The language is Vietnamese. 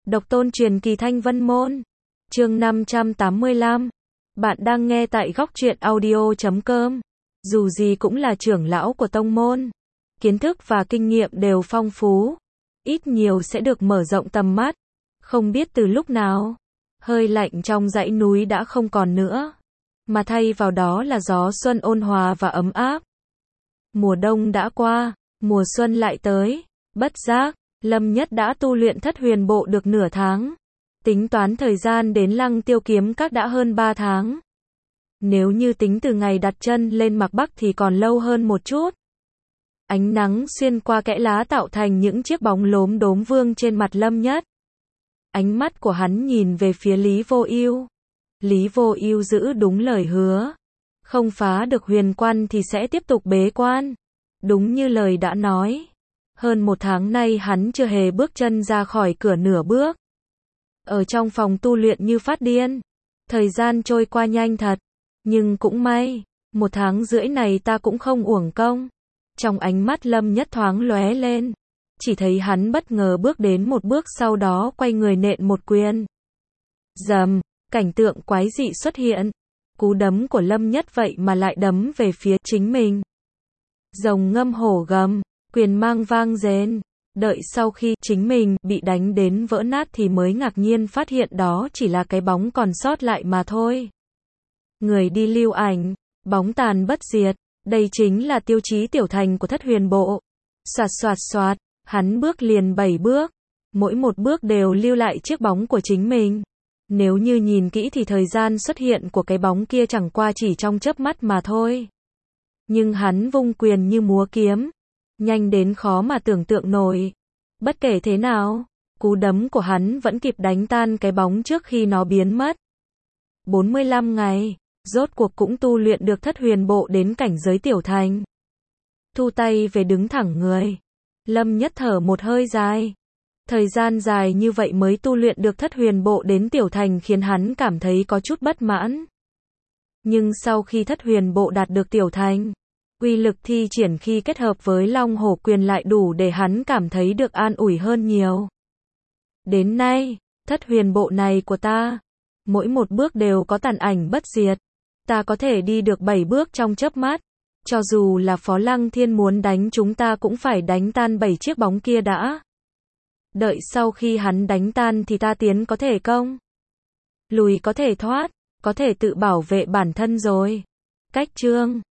Độc tôn truyền kỳ Thanh Vân Môn. Chương 585. Bạn đang nghe tại góc truyện audio.com. Dù gì cũng là trưởng lão của tông môn, kiến thức và kinh nghiệm đều phong phú, ít nhiều sẽ được mở rộng tầm mắt. Không biết từ lúc nào, hơi lạnh trong dãy núi đã không còn nữa, mà thay vào đó là gió xuân ôn hòa và ấm áp. Mùa đông đã qua, mùa xuân lại tới. Bất giác, Lâm Nhất đã tu luyện Thất Huyền Bộ được nửa tháng. Tính toán thời gian đến Lăng Tiêu Kiếm Các đã hơn 3 tháng. Nếu như tính từ ngày đặt chân lên Mạc Bắc thì còn lâu hơn một chút. Ánh nắng xuyên qua kẽ lá tạo thành những chiếc bóng lốm đốm vương trên mặt Lâm Nhất. Ánh mắt của hắn nhìn về phía Lý Vô Ưu. Lý Vô Ưu giữ đúng lời hứa, không phá được huyền quan thì sẽ tiếp tục bế quan. Đúng như lời đã nói, hơn một tháng nay hắn chưa hề bước chân ra khỏi cửa nửa bước. Ở trong phòng tu luyện như phát điên. Thời gian trôi qua nhanh thật, nhưng cũng may, một tháng rưỡi này ta cũng không uổng công. Trong ánh mắt Lâm Nhất thoáng lóe lên, chỉ thấy hắn bất ngờ bước đến một bước, sau đó quay người nện một quyền. Rầm, cảnh tượng quái dị xuất hiện. Cú đấm của Lâm Nhất vậy mà lại đấm về phía chính mình. Rồng ngâm hổ gầm, quyền mang vang rền. Đợi sau khi chính mình bị đánh đến vỡ nát thì mới ngạc nhiên phát hiện đó chỉ là cái bóng còn sót lại mà thôi. Người đi lưu ảnh, bóng tàn bất diệt, đây chính là tiêu chí tiểu thành của Thất Huyền Bộ. Soạt soạt soạt, hắn bước liền 7 bước, mỗi một bước đều lưu lại chiếc bóng của chính mình. Nếu như nhìn kỹ thì thời gian xuất hiện của cái bóng kia chẳng qua chỉ trong chớp mắt mà thôi. Nhưng hắn vung quyền như múa kiếm, nhanh đến khó mà tưởng tượng nổi. Bất kể thế nào, cú đấm của hắn vẫn kịp đánh tan cái bóng trước khi nó biến mất. 45 ngày, rốt cuộc cũng tu luyện được Thất Huyền Bộ đến cảnh giới tiểu thành. Thu tay về đứng thẳng người, Lâm Nhất thở một hơi dài. Thời gian dài như vậy mới tu luyện được Thất Huyền Bộ đến tiểu thành khiến hắn cảm thấy có chút bất mãn. Nhưng sau khi Thất Huyền Bộ đạt được tiểu thành, uy lực thi triển khi kết hợp với Long Hổ Quyền lại đủ để hắn cảm thấy được an ủi hơn nhiều. Đến nay, Thất Huyền Bộ này của ta, mỗi một bước đều có tàn ảnh bất diệt. Ta có thể đi được 7 bước trong chớp mắt. Cho dù là Phó Lăng Thiên muốn đánh chúng ta cũng phải đánh tan 7 chiếc bóng kia đã. Đợi sau khi hắn đánh tan thì ta tiến có thể công, lùi có thể thoát, có thể tự bảo vệ bản thân rồi. Cách chương